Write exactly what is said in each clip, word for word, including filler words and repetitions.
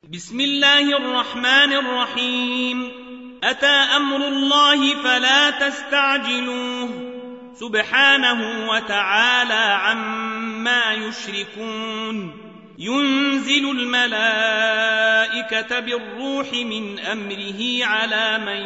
بسم الله الرحمن الرحيم. أتى أمر الله فلا تستعجلوه سبحانه وتعالى عما يشركون. ينزل الملائكة بالروح من أمره على من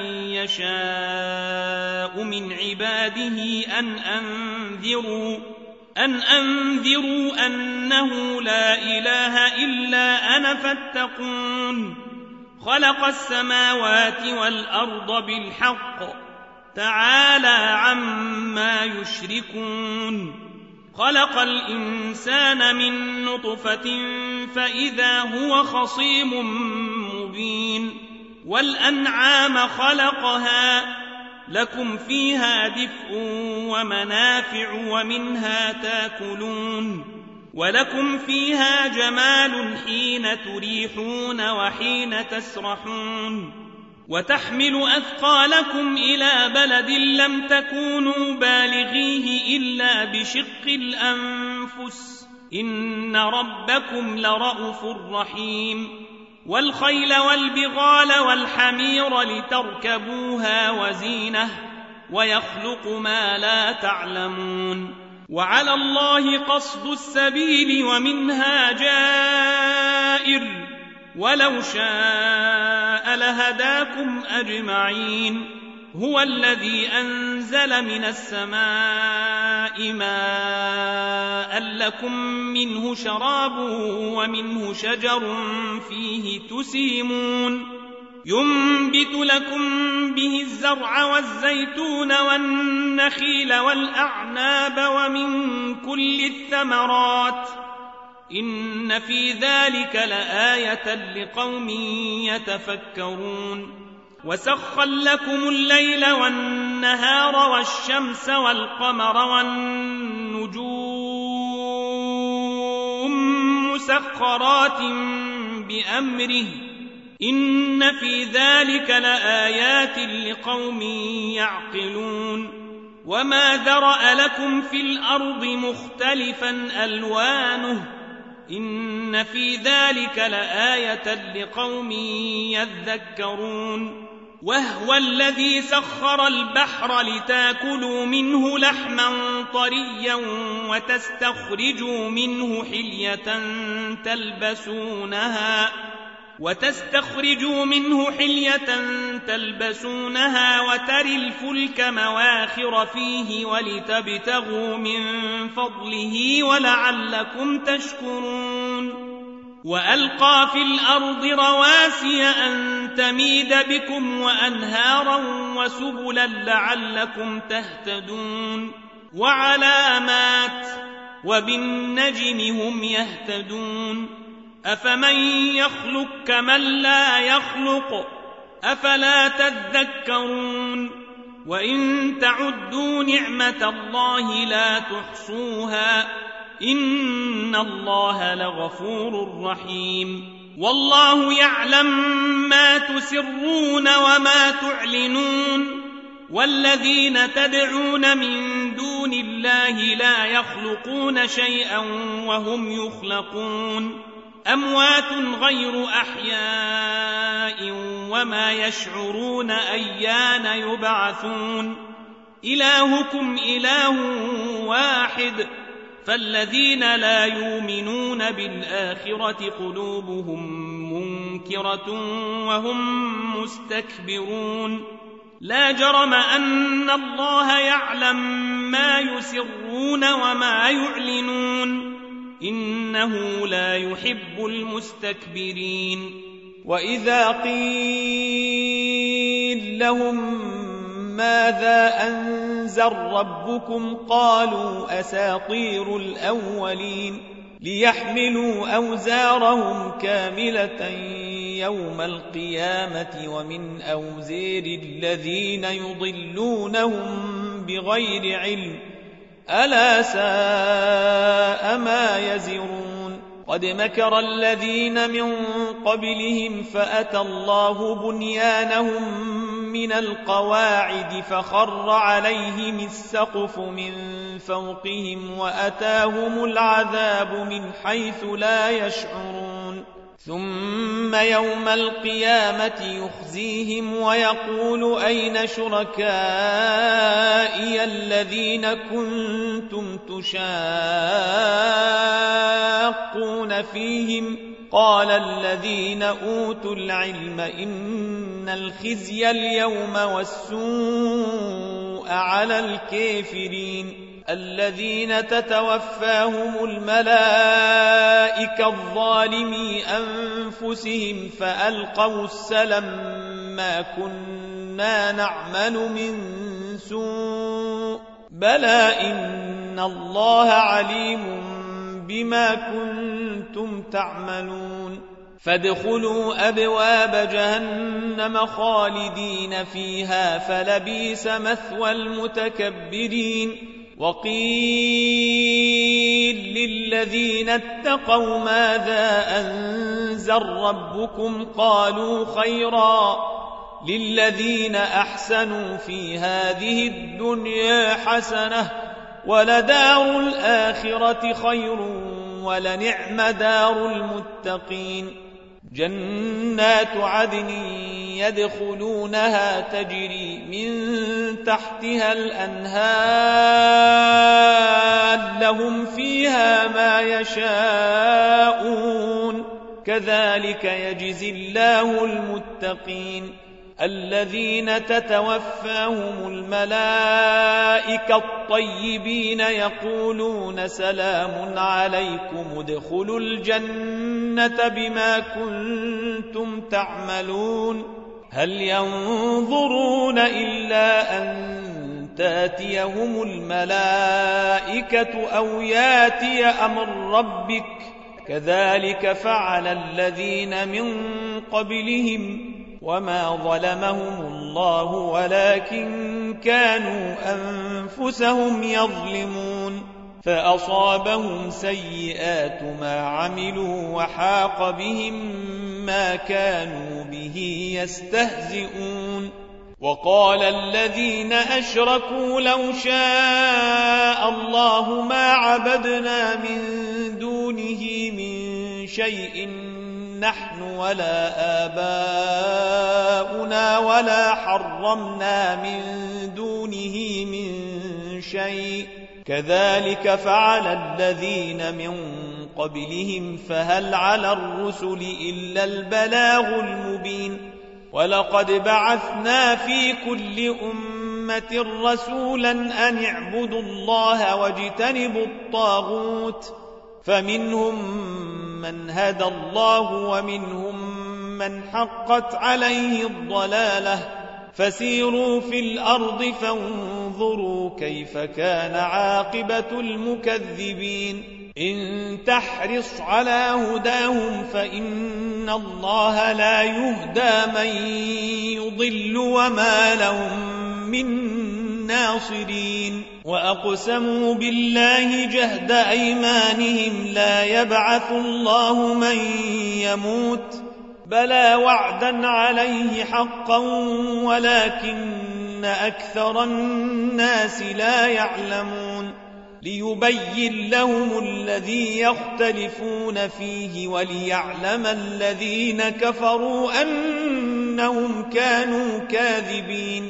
يشاء من عباده أن أنذروا أن أنذروا أنه لا إله إلا أنا فاتقون. خلق السماوات والأرض بالحق تعالى عما يشركون. خلق الإنسان من نطفة فإذا هو خصيم مبين. والأنعام خلقها لكم فيها دفء ومنافع ومنها تاكلون. ولكم فيها جمال حين تريحون وحين تسرحون. وتحمل أثقالكم إلى بلد لم تكونوا بالغيه إلا بشق الأنفس إن ربكم لرءوف رحيم. والخيل والبغال والحمير لتركبوها وزينة ويخلق ما لا تعلمون. وعلى الله قصد السبيل ومنها جائر ولو شاء لهداكم أجمعين. هو الذي أنزل من السماء ماء لكم منه شراب ومنه شجر فيه تسيمون. ينبت لكم به الزرع والزيتون والنخيل والأعناب ومن كل الثمرات إن في ذلك لآية لقوم يتفكرون. وسخر لكم الليل والنهار والشمس والقمر والنجوم مسخرات بأمره إن في ذلك لآيات لقوم يعقلون. وما ذرأ لكم في الأرض مختلفا ألوانه إن في ذلك لآية لقوم يذكرون. وهو الذي سخر البحر لتاكلوا منه لحما طريا وتستخرجوا منه حلية تلبسونها وتستخرجوا منه حلية تلبسونها وتري الفلك مواخر فيه ولتبتغوا من فضله ولعلكم تشكرون. وألقى في الأرض رواسي أن تميد بكم وأنهارا وسبلا لعلكم تهتدون. وعلامات وبالنجم هم يهتدون. أفمن يخلق كمن لا يخلق أفلا تذكرون. وإن تعدوا نعمة الله لا تحصوها إن الله لغفور رحيم. والله يعلم ما تسرون وما تعلنون. والذين تدعون من دون الله لا يخلقون شيئا وهم يخلقون. أموات غير أحياء وما يشعرون أيان يبعثون. إلهكم إله واحد فالذين لا يؤمنون بالآخرة قلوبهم منكرة وهم مستكبرون. لا جرم أن الله يعلم ما يسرون وما يعلنون إنه لا يحب المستكبرين. وإذا قيل لهم ماذا أنزل ربكم قالوا أساطير الأولين ليحملوا أوزارهم كاملة يوم القيامة ومن أوزير الذين يضلونهم بغير علم ألا ساء ما يزرون. قد مكر الذين من قبلهم فأتى الله بنيانهم من القواعد فخر عليهم السقف من فوقهم وأتاهم العذاب من حيث لا يشعرون. ثم يوم القيامة يخزيهم ويقول أين شركائي الذين كنتم تشاقون فيهم قال الذين أوتوا العلم إن الخزي اليوم والسوء على الكافرين الذين تتوفاهم الملائكة الظالمي أنفسهم فألقوا السلم ما كنا نعمل من سوء بلى إن الله عليم بما كنتم تعملون فادخلوا أبواب جهنم خالدين فيها فلبئس مثوى المتكبرين وقيل للذين اتقوا ماذا أنزل ربكم قالوا خيرا للذين أحسنوا في هذه الدنيا حسنة ولدار الآخرة خير ولنعم دار المتقين جنات عدن يدخلونها تجري من تحتها الأنهار لهم فيها ما يشاءون كذلك يجزي الله المتقين الذين تتوفاهم الملائكة الطيبين يقولون سلام عليكم ادخلوا الجنة بما كنتم تعملون هل ينظرون إلا أن تاتيهم الملائكة أو ياتي أمر ربك كذلك فعل الذين من قبلهم وما ظلمهم الله ولكن كانوا أنفسهم يظلمون فأصابهم سيئات ما عملوا وحاق بهم ما كانوا به يستهزئون وقال الذين أشركوا لو شاء الله ما عبدنا من دونه من شيء نحن ولا آباؤنا ولا حرمنا من دونه من شيء كذلك فعل الذين من قبلهم فهل على الرسل إلا البلاغ المبين ولقد بعثنا في كل أمة رسولا أن اعبدوا الله واجتنبوا الطاغوت فمنهم من هدى الله ومنهم من حقت عليه الضلالة فسيروا في الأرض فانظروا كيف كان عاقبة المكذبين إن تحرص على هداهم فإن الله لا يهدى من يضل وما لهم من ناصرين وأقسموا بالله جهد أيمانهم لا يبعث الله من يموت بلى وعدا عليه حقا ولكن أكثر الناس لا يعلمون ليبين لهم الذي يختلفون فيه وليعلم الذين كفروا أنهم كانوا كاذبين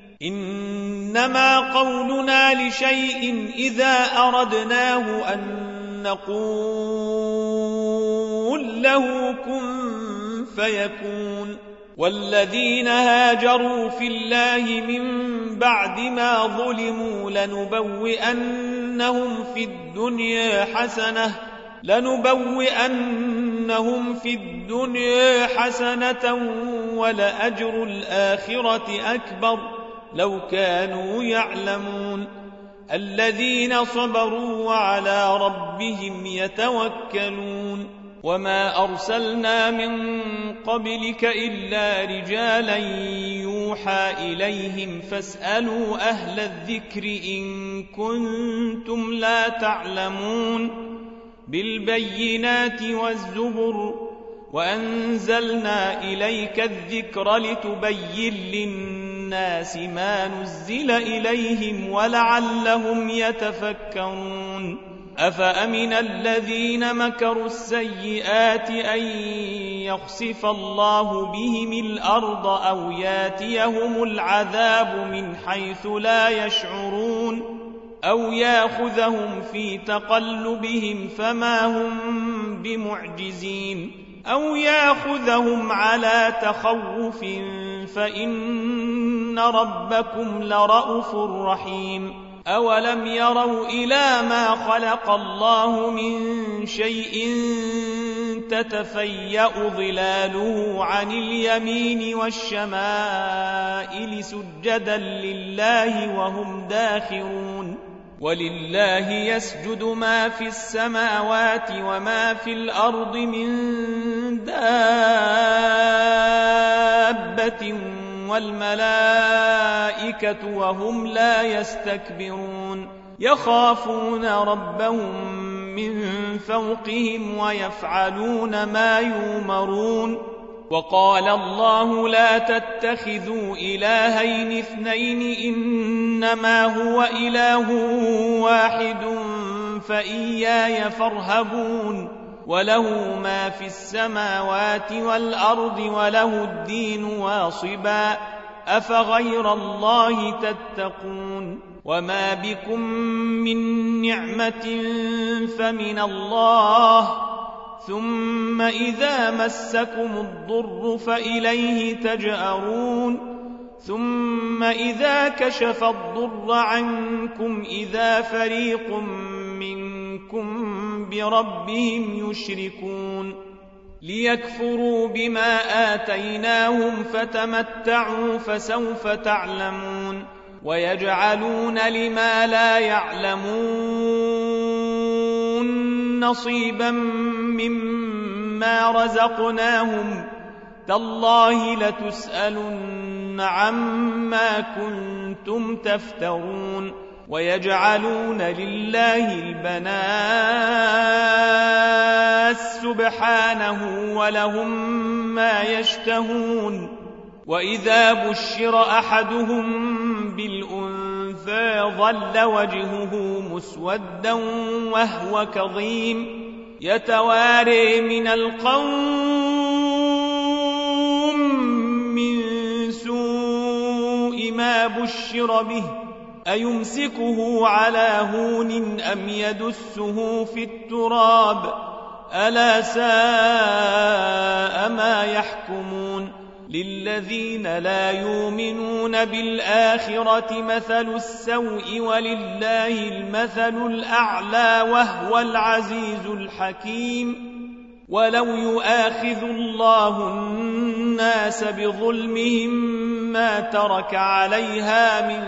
إنما قولنا لشيء إذا أردناه أن نقول له كن فيكون والذين هاجروا في الله من بعد ما ظلموا لنبوئنهم في الدنيا حسنة لنبوئنهم في الدنيا حسنة ولأجر الآخرة أكبر لو كانوا يعلمون الذين صبروا وعلى ربهم يتوكلون وما أرسلنا من قبلك إلا رجالا يوحى إليهم فاسألوا أهل الذكر إن كنتم لا تعلمون بالبينات والزبر وأنزلنا إليك الذكر لتبين للناس ما نزل إليهم ولعلهم يتفكرون أفأمن الذين مكروا السيئات أن يخسف الله بهم الأرض أو ياتيهم العذاب من حيث لا يشعرون أو ياخذهم في تقلبهم فما هم بمعجزين أو ياخذهم على تخوف فإن ربكم لرءوف رحيم أولم يروا إلى ما خلق الله من شيء تتفيأ ظلاله عن اليمين والشمائل سجدا لله وهم داخرون ولله يسجد ما في السماوات وما في الأرض من دابة والملائكة وهم لا يستكبرون يخافون ربهم من فوقهم ويفعلون ما يؤمرون وقال الله لا تتخذوا إلهين اثنين إنما هو إله واحد فإياي فارهبون وله ما في السماوات والأرض وله الدين واصبا أفغير الله تتقون وما بكم من نعمة فمن الله ثم إذا مسكم الضر فإليه تجأرون ثم إذا كشف الضر عنكم إذا فريق منكم بربهم يشركون ليكفروا بما آتيناهم فتمتعوا فسوف تعلمون ويجعلون لما لا يعلمون نصيبا مما رزقناهم تالله لتسألن عما كنتم تفترون ويجعلون لله البنات سبحانه ولهم ما يشتهون وإذا بشر أحدهم بالأنثى ظل وجهه مسودا وهو كظيم يتواري من القوم من سوء ما بشر به أيمسكه على هون أم يدسه في التراب ألا ساء ما يحكمون للذين لا يؤمنون بالآخرة مثل السوء ولله المثل الأعلى وهو العزيز الحكيم ولو يؤاخذ الله الناس بظلمهم ما ترك عليها من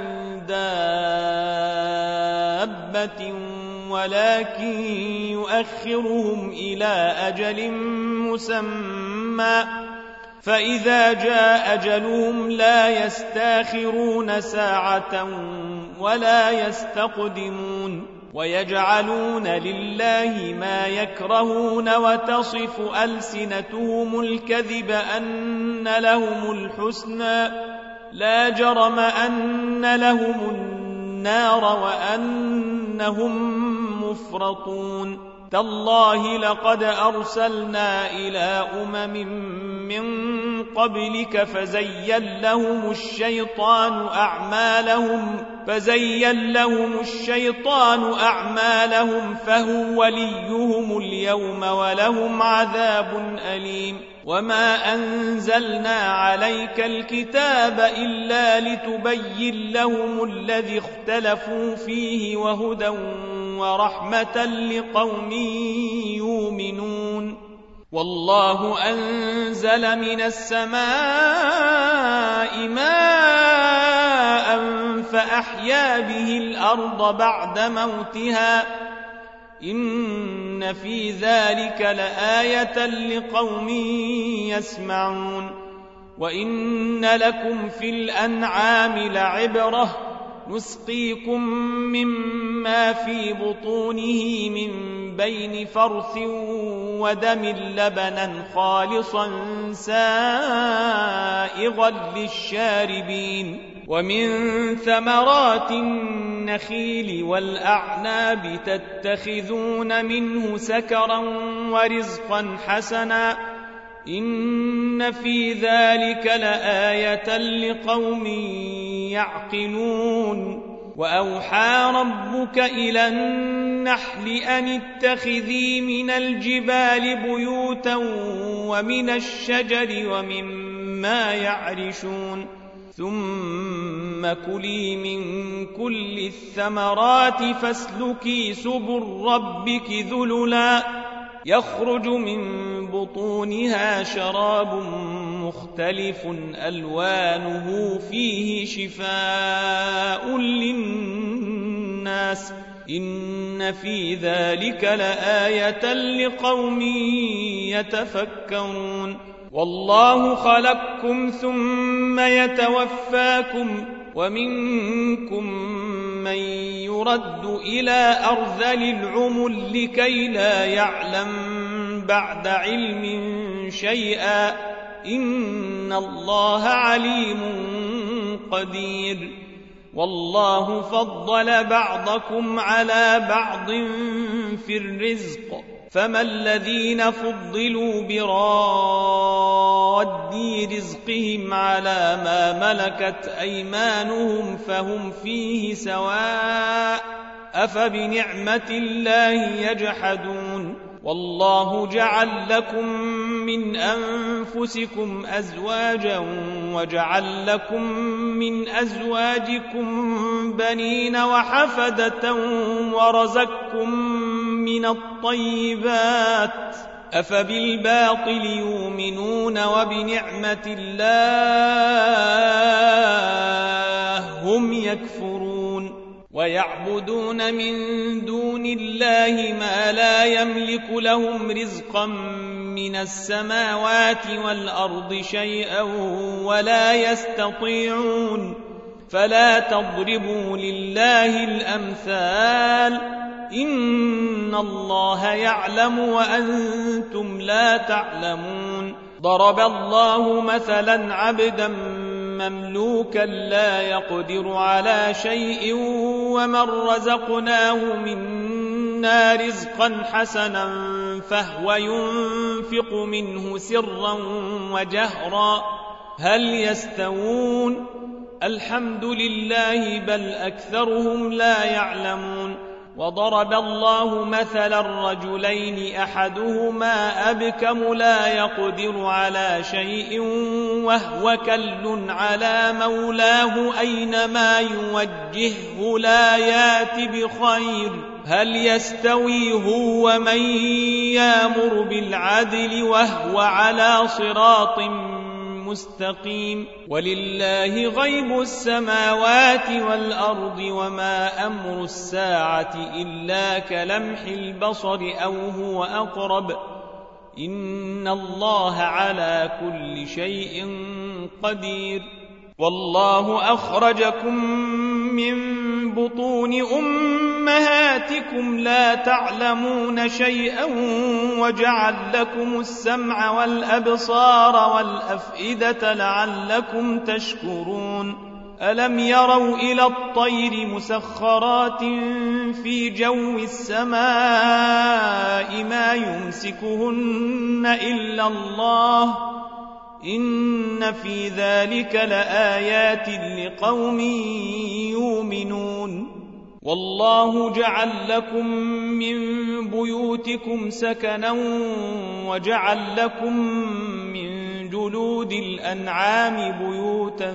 دابة ولكن يؤخرهم إلى أجل مسمى فإذا جاء أجلهم لا يستاخرون ساعة ولا يستقدمون ويجعلون لله ما يكرهون وتصف ألسنتهم الكذب أن لهم الحسنى لا جرم أن لهم النار وأنهم مفرطون تالله لقد أرسلنا إلى أمم من قبلك فزين لهم الشيطان أعمالهم فزين لهم الشيطان أعمالهم فهو وليهم اليوم ولهم عذاب أليم وما أنزلنا عليك الكتاب إلا لتبين لهم الذي اختلفوا فيه وهدى ورحمة لقوم يؤمنون والله أنزل من السماء ماء فأحيا به الأرض بعد موتها إن في ذلك لآية لقوم يسمعون وإن لكم في الأنعام لعبرة نسقيكم مما في بطونه من بين فرث ودم لبنا خالصا سائغا للشاربين ومن ثمرات النخيل والأعناب تتخذون منه سكرا ورزقا حسنا إن في ذلك لآية لقوم يعقلون وأوحى ربك إلى النحل أن اتخذي من الجبال بيوتا ومن الشجر ومما يعرشون ثم كلي من كل الثمرات فاسلكي سبل ربك ذللا يخرج من بطونها شراب مختلف ألوانه فيه شفاء للناس إن في ذلك لآية لقوم يتفكرون والله خلقكم ثم يتوفاكم ومنكم من يرد إلى أرذل العمر لكي لا يعلم بعد علم شيئا إن الله عليم قدير والله فضل بعضكم على بعض في الرزق فما الذين فضلوا براد رزقهم على ما ملكت أيمانهم فهم فيه سواء أفبنعمة الله يجحدون والله جعل لكم من أنفسكم أزواجا وجعل لكم من أزواجكم بنين وحفدة ورزقكم من الطيبات أفبالباطل يؤمنون وبنعمة الله هم يكفرون ويعبدون من دون الله ما لا يملك لهم رزقا من السماوات والأرض شيئا ولا يستطيعون فلا تضربوا لله الأمثال إن الله يعلم وأنتم لا تعلمون ضرب الله مثلا عبدا مملوكا لا يقدر على شيء ومن رزقناه منا رزقا حسنا فهو ينفق منه سرا وجهرا هل يستوون الحمد لله بل أكثرهم لا يعلمون وضرب الله مثلا الرجلين أحدهما أبكم لا يقدر على شيء وهو كل على مولاه أينما يوجهه لا يات بخير هل يستوي هو ومن يأمر بالعدل وهو على صراط مستقيم ولله غيب السماوات والأرض وما أمر الساعة إلا كلمح البصر أو هو أقرب إن الله على كل شيء قدير والله أخرجكم من بطون أمهاتكم لا تعلمون شيئا وجعل لكم السمع والأبصار والأفئدة لعلكم تشكرون ألم يروا إلى الطير مسخرات في جو السماء ما يمسكهن إلا الله إن في ذلك لآيات لقوم يؤمنون والله جعل لكم من بيوتكم سكنا وجعل لكم من جلود الأنعام بيوتا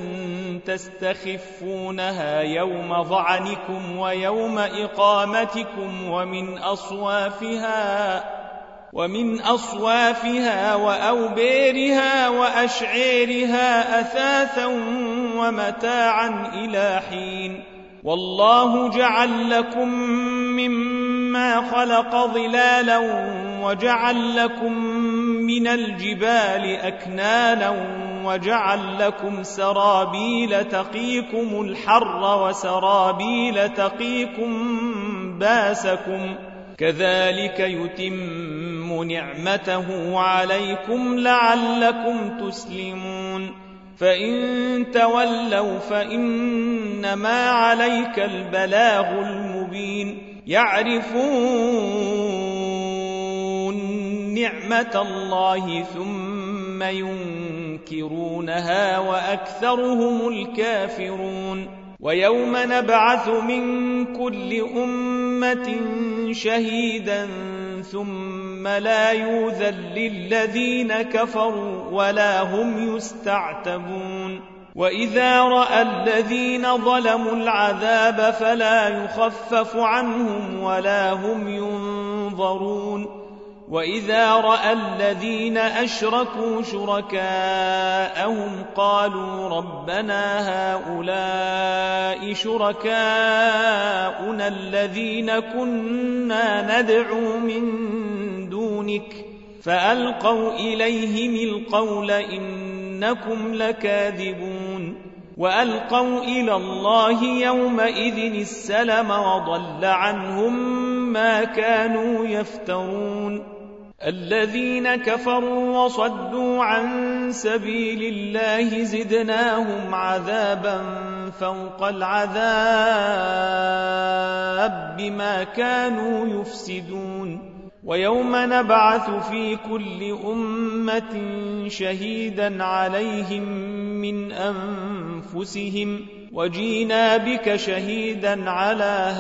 تستخفونها يوم ظعنكم ويوم إقامتكم ومن أصوافها ومن أصوافها وأوبيرها وأشعيرها أثاثا ومتاعا إلى حين والله جعل لكم مما خلق ظلالا وجعل لكم من الجبال أكنانا وجعل لكم سرابيل تقيكم الحر وسرابيل تقيكم باسكم كذلك يتم نعمته عليكم لعلكم تسلمون فإن تولوا فإنما عليك البلاغ المبين يعرفون نعمة الله ثم ينكرونها وأكثرهم الكافرون ويوم نبعث من كل أمة شهيدا ثم لا يؤذن للذين كفروا ولا هم يستعتبون وإذا رأى الذين ظلموا العذاب فلا يخفف عنهم ولا هم ينظرون وإذا رأى الذين أشركوا شركاءهم قالوا ربنا هؤلاء شركاؤنا الذين كنا ندعو من دونك فألقوا إليهم القول إنكم لكاذبون وألقوا إلى الله يومئذ السلم وضل عنهم ما كانوا يفترون الذين كفروا وصدوا عن سبيل الله زدناهم عذابا فوق العذاب بما كانوا يفسدون ويوم نبعث في كل أمة شهيدا عليهم من أنفسهم وجينا بك شهيدا على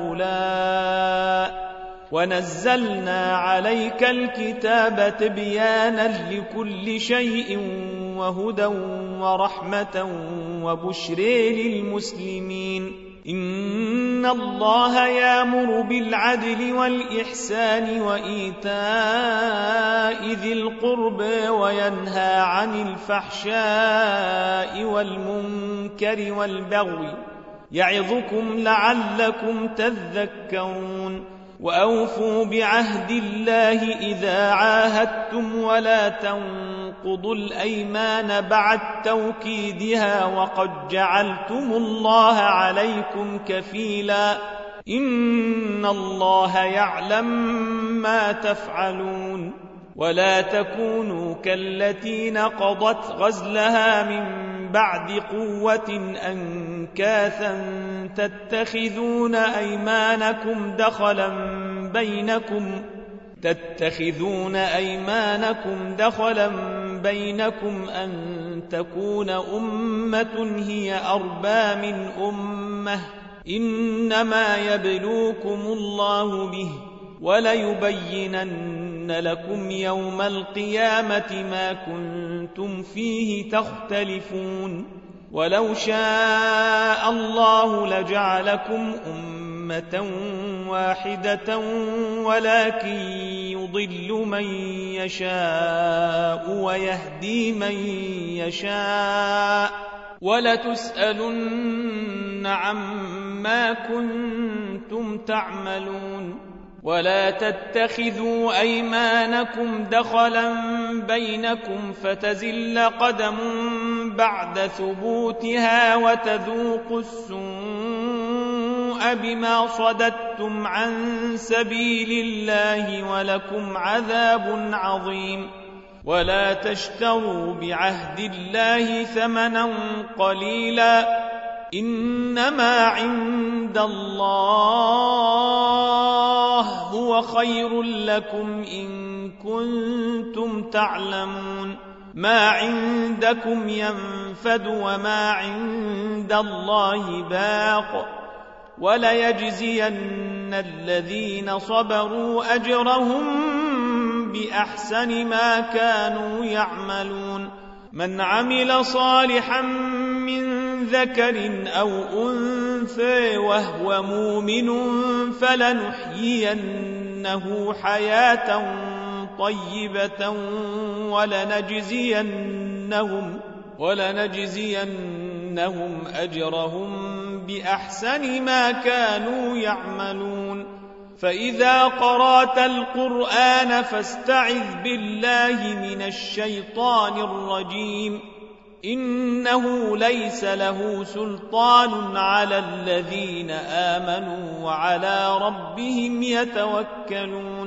هؤلاء ونزلنا عليك الكتاب تبيانا لكل شيء وهدى ورحمة وبشر للمسلمين إن الله يأمر بالعدل والإحسان وإيتاء ذي القربى وينهى عن الفحشاء والمنكر والبغي يعظكم لعلكم تذكرون وأوفوا بعهد الله إذا عاهدتم ولا تنقضوا الأيمان بعد توكيدها وقد جعلتم الله عليكم كفيلا إن الله يعلم ما تفعلون ولا تكونوا كالتي نقضت غزلها من بعد قوة أنكاثا تتخذون أيمانكم دخلا بينكم تتخذون أيمانكم دخلا بينكم أن تكون أمة هي أربى من أمة إنما يبلوكم الله به وليبينن لكم يوم القيامة ما كنتم فيه تختلفون ولو شاء الله لجعلكم أمة واحدة ولكن يضل من يشاء ويهدي من يشاء ولتسألن عما كنتم تعملون ولا تتخذوا أيمانكم دخلا بينكم فتزل قدم بعد ثبوتها وتذوقوا السوء بما صددتم عن سبيل الله ولكم عذاب عظيم ولا تشتروا بعهد الله ثمنا قليلا إنما عند الله هو خير لكم إن كنتم تعلمون ما عندكم ينفد وما عند الله باق وليجزين الذين صبروا أجرهم بأحسن ما كانوا يعملون من عمل صالحا من ذكر أو أنثى وهو مؤمن فلنحيينه حياة طيبة ولنجزينهم, ولنجزينهم أجرهم بأحسن ما كانوا يعملون فإذا قرأت القرآن فاستعذ بالله من الشيطان الرجيم إنه ليس له سلطان على الذين آمنوا وعلى ربهم يتوكلون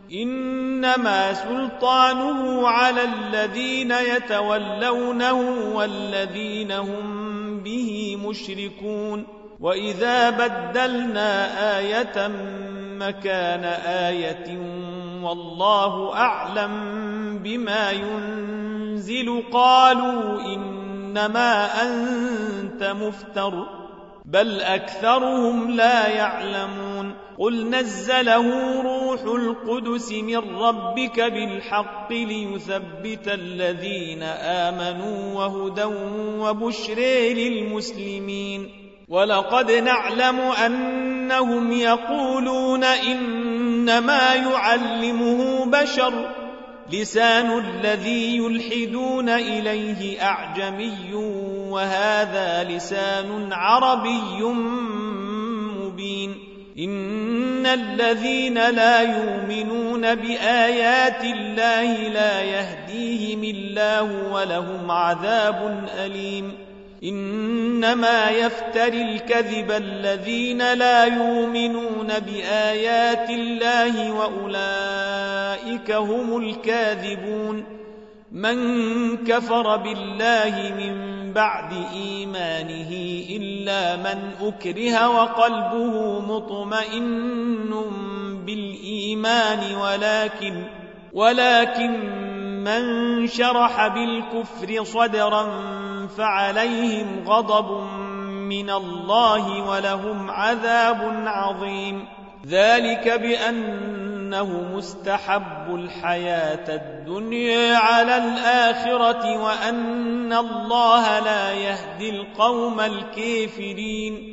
إنما سلطانه على الذين يتولونه والذين هم به مشركون وإذا بدلنا آية مكان آية والله أعلم بما ينزل قالوا إنما أنت مفتر بل أكثرهم لا يعلمون قل نزله روح القدس من ربك بالحق ليثبت الذين آمنوا وهدى وبشر للمسلمين ولقد نعلم أنهم يقولون إنما يعلمه بشر لسان الذي يلحدون إليه أعجمي وهذا لسان عربي مبين إن الذين لا يؤمنون بآيات الله لا يهديهم الله ولهم عذاب أليم إنما يفتري الكذب الذين لا يؤمنون بآيات الله وأولئك هم الكاذبون من كفر بالله من بعد إيمانه إلا من أكره وقلبه مطمئن بالإيمان ولكن ولكن من شرح بالكفر صدرا فعليهم غضب من الله ولهم عذاب عظيم ذلك بأنه مستحب الحياة الدنيا على الآخرة وأن الله لا يهدي القوم الكافرين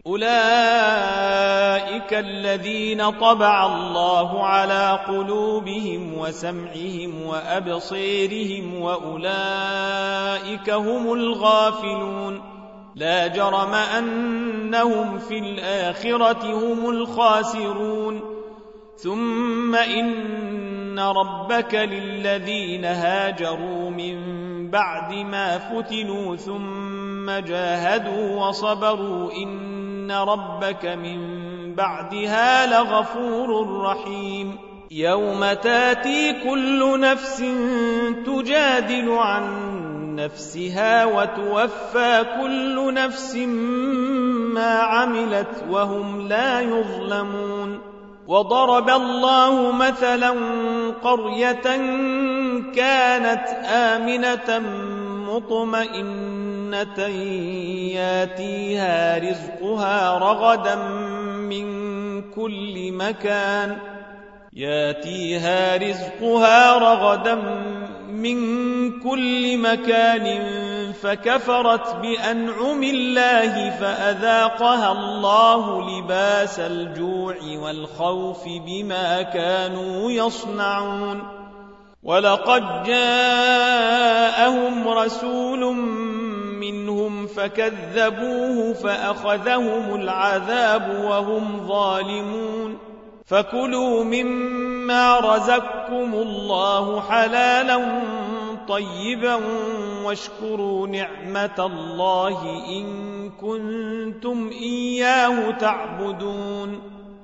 أولئك الذين طبع الله على قلوبهم وسمعهم وأبصيرهم وأولئك هم الغافلون لا جرم أنهم في الآخرة هم الخاسرون ثم إن ربك للذين هاجروا من بعد ما فتنوا ثم جاهدوا وصبروا إن ربك من بعدها لغفور رحيم يوم تاتي كل نفس تجادل عن نفسها وتوفى كل نفس ما عملت وهم لا يظلمون وضرب الله مثلا قرية كانت آمنة مطمئنة ياتيها رزقها رغدا من كل مكان ياتيها رزقها رغدا من كل مكان فكفرت بأنعم الله فأذاقها الله لباس الجوع والخوف بما كانوا يصنعون ولقد جاءهم رسول منهم فكذبوه فأخذهم العذاب وهم ظالمون فكلوا مما رزقكم الله حلالا طيبا واشكروا نعمة الله إن كنتم إياه تعبدون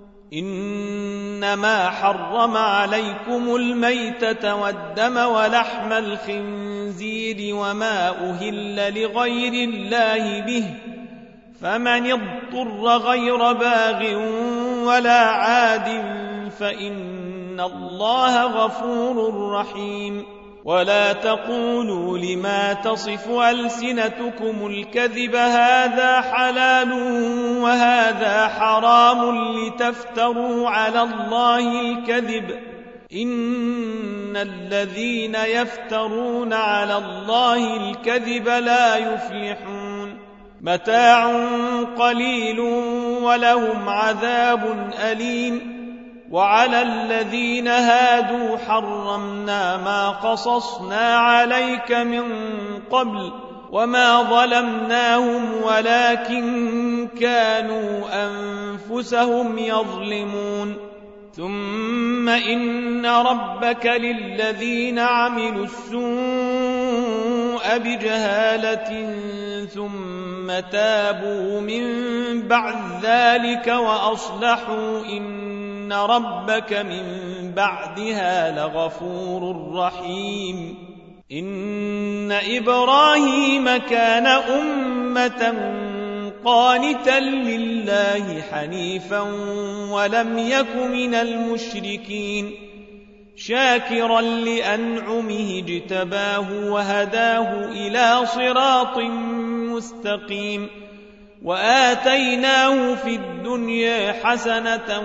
إنما حرم عليكم الميتة والدم ولحم الخنزير وما أهل لغير الله به فمن اضطر غير باغ ولا عاد فإن الله غفور رحيم ولا تقولوا لما تصف ألسنتكم الكذب هذا حلال وهذا حرام لتفتروا على الله الكذب إن الذين يفترون على الله الكذب لا يفلحون متاع قليل ولهم عذاب أليم وعلى الذين هادوا حرمنا ما قصصنا عليك من قبل وما ظلمناهم ولكن كانوا أنفسهم يظلمون ثم إن ربك للذين عملوا السوء بجهالة ثم تابوا من بعد ذلك وأصلحوا إن ربك من بعدها لغفور رحيم إن إبراهيم كان أمة قانتا لله حنيفا ولم يك من المشركين شاكرا لأنعمه اجتباه وهداه إلى صراط مستقيم وآتيناه في الدنيا حسنة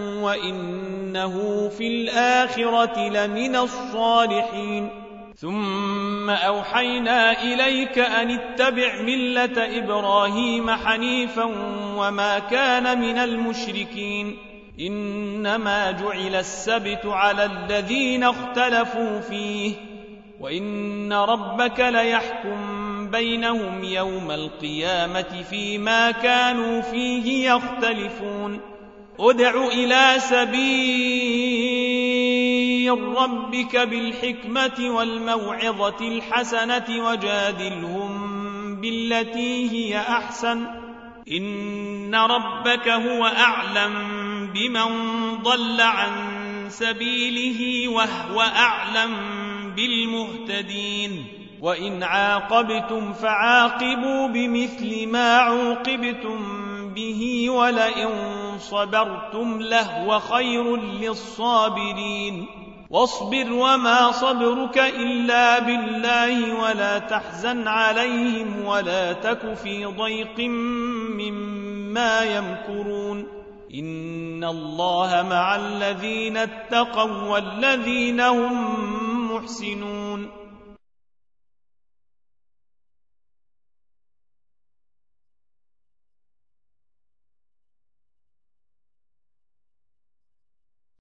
وإنه في الآخرة لمن الصالحين ثم أوحينا إليك أن اتبع ملة إبراهيم حنيفا وما كان من المشركين إنما جعل السبت على الذين اختلفوا فيه وإن ربك ليحكم بينهم يوم القيامة فيما كانوا فيه يختلفون ادع إلى سبيل ربك بالحكمة والموعظة الحسنة وجادلهم بالتي هي أحسن إن ربك هو أعلم بمن ضل عن سبيله وهو أعلم بالمهتدين وإن عاقبتم فعاقبوا بمثل ما عوقبتم به ولئن صبرتم لهو خير للصابرين واصبر وما صبرك إلا بالله ولا تحزن عليهم ولا تك في ضيق مما يمكرون إن الله مع الذين اتقوا والذين هم محسنون